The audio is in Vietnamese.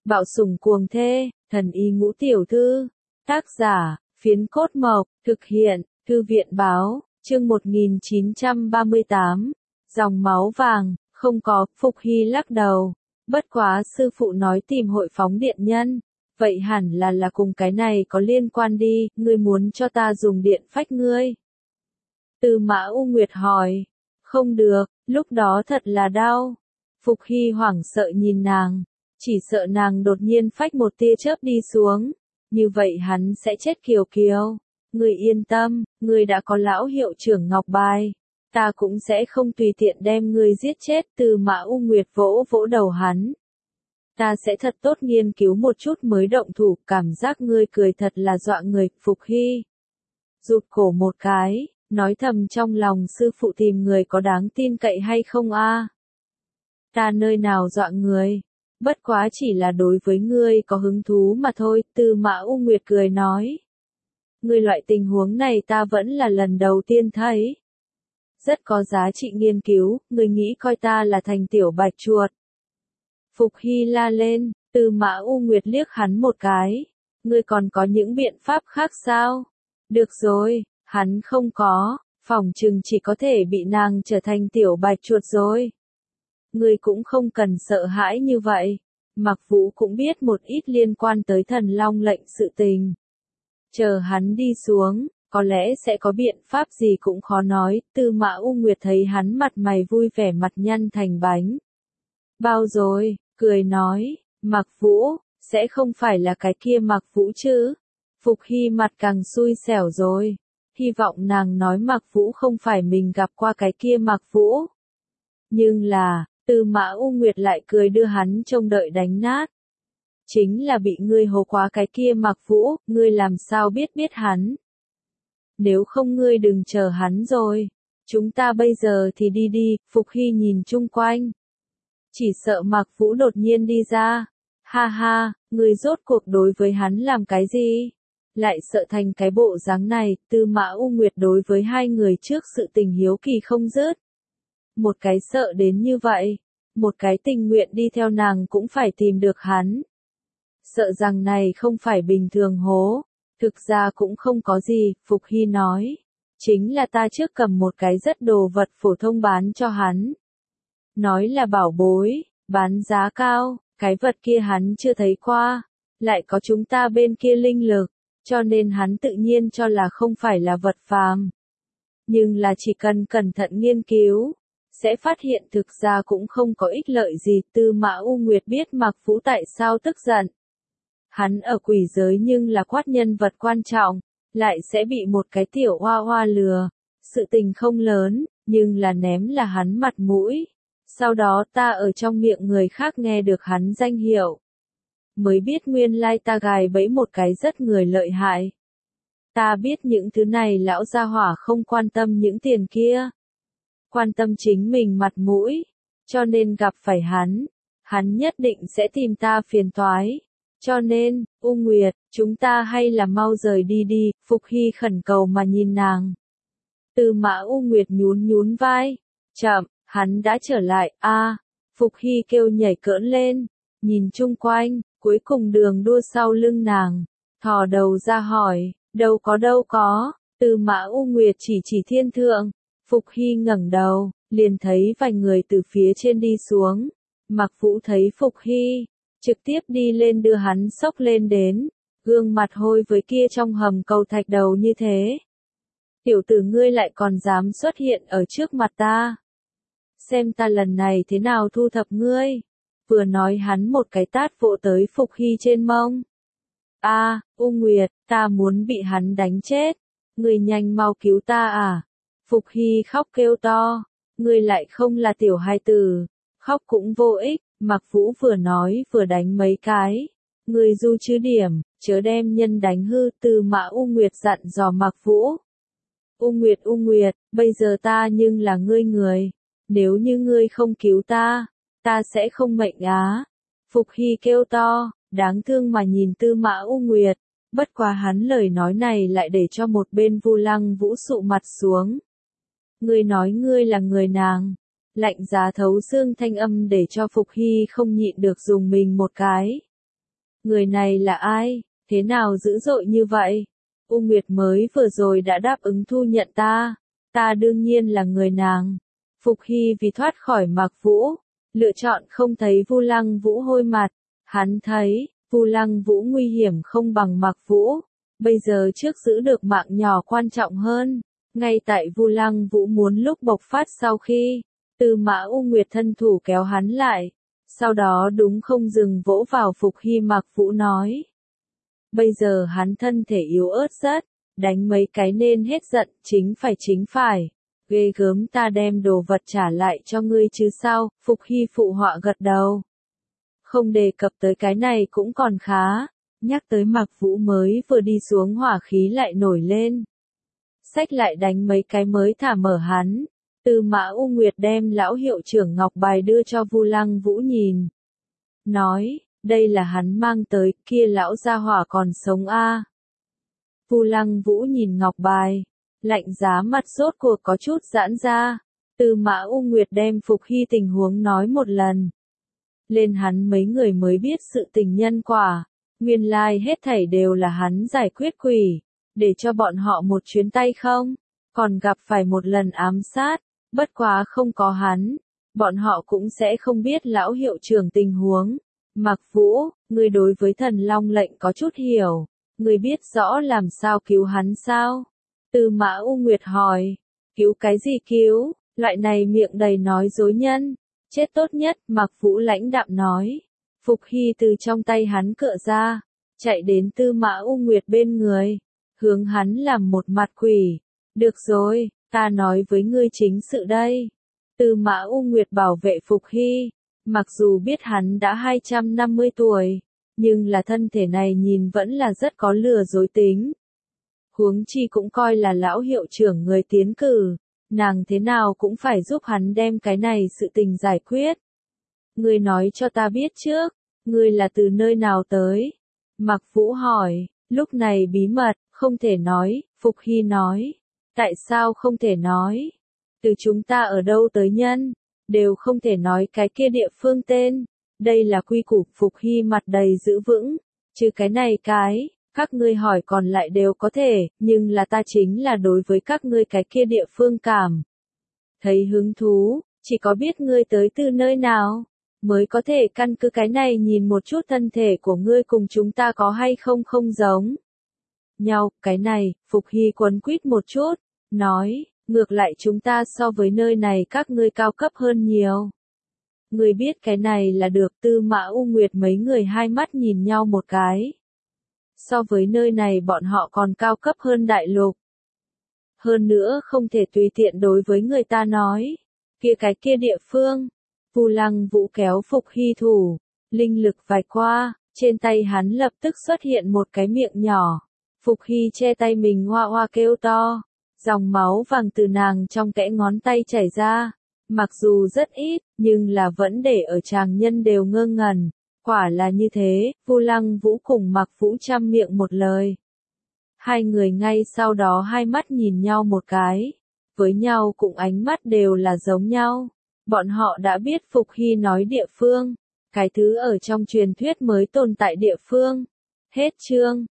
Bạo sủng cuồng thê, thần y ngũ tiểu thư. Tác giả, Phiến Cốt Mộc, thực hiện, Thư viện báo, chương 1938. Dòng máu vàng, không có, Phục Hy lắc đầu. Bất quá sư phụ nói tìm hội phóng điện nhân. Vậy hẳn là cùng cái này có liên quan đi, ngươi muốn cho ta dùng điện phách ngươi. Tư Mã U Nguyệt hỏi. Không được, lúc đó thật là đau. Phục Hy hoảng sợ nhìn nàng. Chỉ sợ nàng đột nhiên phách một tia chớp đi xuống. Như vậy hắn sẽ chết kiều kiều. Ngươi yên tâm, ngươi đã có lão hiệu trưởng ngọc bài. Ta cũng sẽ không tùy tiện đem ngươi giết chết. Tư Mã U Nguyệt vỗ vỗ đầu hắn. Ta sẽ thật tốt nghiên cứu một chút mới động thủ, cảm giác ngươi cười thật là dọa người. Phục Hy rụt cổ một cái, nói thầm trong lòng sư phụ tìm người có đáng tin cậy hay không a? Ta nơi nào dọa người, bất quá chỉ là đối với ngươi có hứng thú mà thôi. Tư Mã U Nguyệt cười nói. Ngươi loại tình huống này ta vẫn là lần đầu tiên thấy. Rất có giá trị nghiên cứu, ngươi nghĩ coi ta là thành tiểu bạch chuột. Phục Hy la lên, Tư Mã U Nguyệt liếc hắn một cái. Ngươi còn có những biện pháp khác sao? Được rồi, hắn không có, phỏng chừng chỉ có thể bị nàng trở thành tiểu bạch chuột rồi. Ngươi cũng không cần sợ hãi như vậy. Mặc Vũ cũng biết một ít liên quan tới thần long lệnh sự tình. Chờ hắn đi xuống, có lẽ sẽ có biện pháp gì cũng khó nói. Tư Mã U Nguyệt thấy hắn mặt mày vui vẻ, mặt nhăn thành bánh bao rồi, cười nói, Mặc Vũ, sẽ không phải là cái kia Mặc Vũ chứ? Phục Hy mặt càng xui xẻo rồi. Hy vọng nàng nói Mặc Vũ không phải mình gặp qua cái kia Mặc Vũ. Nhưng là, Tư Mã U Nguyệt lại cười đưa hắn trông đợi đánh nát. Chính là bị ngươi hố quá cái kia Mặc Vũ, ngươi làm sao biết hắn. Nếu không ngươi đừng chờ hắn rồi. Chúng ta bây giờ thì đi đi. Phục Hy nhìn chung quanh. Chỉ sợ Mặc Vũ đột nhiên đi ra. Ha ha, ngươi rốt cuộc đối với hắn làm cái gì? Lại sợ thành cái bộ dáng này. Tư Mã U Nguyệt đối với hai người trước sự tình hiếu kỳ không dứt. Một cái sợ đến như vậy, một cái tình nguyện đi theo nàng cũng phải tìm được hắn. Sợ rằng này không phải bình thường hố. Thực ra cũng không có gì, Phục Hy nói. Chính là ta trước cầm một cái rất đồ vật phổ thông bán cho hắn. Nói là bảo bối, bán giá cao, cái vật kia hắn chưa thấy qua. Lại có chúng ta bên kia linh lực, cho nên hắn tự nhiên cho là không phải là vật phàm. Nhưng là chỉ cần cẩn thận nghiên cứu, sẽ phát hiện thực ra cũng không có ích lợi gì. Tư Mã U Nguyệt biết Mặc Vũ tại sao tức giận. Hắn ở quỷ giới nhưng là quát nhân vật quan trọng, lại sẽ bị một cái tiểu hoa hoa lừa. Sự tình không lớn, nhưng là ném là hắn mặt mũi. Sau đó ta ở trong miệng người khác nghe được hắn danh hiệu. Mới biết nguyên lai ta gài bẫy một cái rất người lợi hại. Ta biết những thứ này lão gia hỏa không quan tâm những tiền kia. Quan tâm chính mình mặt mũi. Cho nên gặp phải hắn nhất định sẽ tìm ta phiền toái. Cho nên, U Nguyệt, chúng ta hay là mau rời đi đi. Phục Hy khẩn cầu mà nhìn nàng. Tư Mã U Nguyệt nhún vai. Chậm, hắn đã trở lại. Phục Hy kêu nhảy cỡn lên. Nhìn chung quanh, cuối cùng đường đua sau lưng nàng. Thò đầu ra hỏi, đâu có. Tư Mã U Nguyệt chỉ thiên thượng. Phục Hy ngẩng đầu, liền thấy vài người từ phía trên đi xuống. Mặc Vũ thấy Phục Hy, trực tiếp đi lên đưa hắn xốc lên đến. Gương mặt hôi với kia trong hầm cầu thạch đầu như thế. Tiểu tử ngươi lại còn dám xuất hiện ở trước mặt ta. Xem ta lần này thế nào thu thập ngươi. Vừa nói hắn một cái tát vỗ tới Phục Hy trên mông. U Nguyệt, ta muốn bị hắn đánh chết. Ngươi nhanh mau cứu ta à. Phục Hy khóc kêu to. Ngươi lại không là tiểu hài tử. Khóc cũng vô ích. Mặc Vũ vừa nói vừa đánh mấy cái. Ngươi du chứ điểm, chớ đem nhân đánh hư. Tư Mã U Nguyệt dặn dò Mặc Vũ. U Nguyệt, bây giờ ta nhưng là ngươi người. Nếu như ngươi không cứu ta sẽ không mệnh á. Phục Hy kêu to, đáng thương mà nhìn Tư Mã U Nguyệt. Bất quá hắn lời nói này lại để cho một bên Vu Lăng Vũ sụ mặt xuống. Ngươi nói ngươi là người nàng. Lạnh giá thấu xương thanh âm để cho Phục Hy không nhịn được dùng mình một cái. Người này là ai, thế nào dữ dội như vậy? U Nguyệt mới vừa rồi đã đáp ứng thu nhận ta đương nhiên là người nàng. Phục Hy vì thoát khỏi Mạc Vũ, lựa chọn không thấy Vu Lăng Vũ hôi mặt, hắn thấy, Vu Lăng Vũ nguy hiểm không bằng Mạc Vũ, bây giờ trước giữ được mạng nhỏ quan trọng hơn. Ngay tại Vu Lăng Vũ muốn lúc bộc phát sau khi, Tư Mã U Nguyệt thân thủ kéo hắn lại, sau đó đúng không dừng vỗ vào Phục Hy. Mạc Vũ nói. Bây giờ hắn thân thể yếu ớt rất, đánh mấy cái nên hết giận, chính phải. Ghê gớm, ta đem đồ vật trả lại cho ngươi chứ sao? Phục Hy phụ họa gật đầu. Không đề cập tới cái này cũng còn khá, nhắc tới Mạc Vũ mới vừa đi xuống hỏa khí lại nổi lên. Xách lại đánh mấy cái mới thả mở hắn. Tư Mã U Nguyệt đem lão hiệu trưởng ngọc bài đưa cho Vu Lăng Vũ nhìn. Nói, đây là hắn mang tới, kia lão gia hỏa còn sống a. Vu Lăng Vũ nhìn ngọc bài, lạnh giá mặt rốt cuộc có chút giãn ra. Tư Mã U Nguyệt đem Phục Hy tình huống nói một lần. Lên hắn mấy người mới biết sự tình nhân quả, nguyên lai hết thảy đều là hắn giải quyết quỷ, để cho bọn họ một chuyến tay không, còn gặp phải một lần ám sát, bất quá không có hắn, bọn họ cũng sẽ không biết lão hiệu trưởng tình huống. Mạc Vũ, ngươi đối với thần long lệnh có chút hiểu, ngươi biết rõ làm sao cứu hắn sao? Tư Mã U Nguyệt hỏi, cứu cái gì cứu, loại này miệng đầy nói dối nhân, chết tốt nhất. Mạc Vũ lãnh đạm nói. Phục Hy từ trong tay hắn cựa ra, chạy đến Tư Mã U Nguyệt bên người, hướng hắn làm một mặt quỷ. Được rồi, ta nói với ngươi chính sự đây. Tư Mã U Nguyệt bảo vệ Phục Hy, mặc dù biết hắn đã 250 tuổi, nhưng là thân thể này nhìn vẫn là rất có lừa dối tính. Huống chi cũng coi là lão hiệu trưởng người tiến cử, nàng thế nào cũng phải giúp hắn đem cái này sự tình giải quyết. Ngươi nói cho ta biết trước, ngươi là từ nơi nào tới? Mạc Vũ hỏi, lúc này bí mật, không thể nói. Phục Hy nói, tại sao không thể nói? Từ chúng ta ở đâu tới nhân, đều không thể nói cái kia địa phương tên. Đây là quy củ. Phục Hy mặt đầy giữ vững, chứ cái này các ngươi hỏi còn lại đều có thể, nhưng là ta chính là đối với các ngươi cái kia địa phương cảm thấy hứng thú, chỉ có biết ngươi tới từ nơi nào, mới có thể căn cứ cái này nhìn một chút thân thể của ngươi cùng chúng ta có hay không không giống nhau. Cái này, Phục Hy quấn quýt một chút, nói, ngược lại chúng ta so với nơi này các ngươi cao cấp hơn nhiều. Ngươi biết cái này là được. Tư Mã U Nguyệt mấy người hai mắt nhìn nhau một cái. So với nơi này bọn họ còn cao cấp hơn đại lục. Hơn nữa không thể tùy tiện đối với người ta nói. Cái kia địa phương. Vu Lăng Vũ kéo Phục Hy thủ, linh lực vài qua, trên tay hắn lập tức xuất hiện một cái miệng nhỏ. Phục Hy che tay mình hoa hoa kêu to, dòng máu vàng từ nàng trong kẽ ngón tay chảy ra. Mặc dù rất ít, nhưng là vẫn để ở tràng nhân đều ngơ ngẩn. Quả là như thế. Vu Lăng Vũ cùng Mạc Vũ chăm miệng một lời. Hai người ngay sau đó hai mắt nhìn nhau một cái, với nhau cũng ánh mắt đều là giống nhau. Bọn họ đã biết Phục Hy nói địa phương, cái thứ ở trong truyền thuyết mới tồn tại địa phương. Hết chương.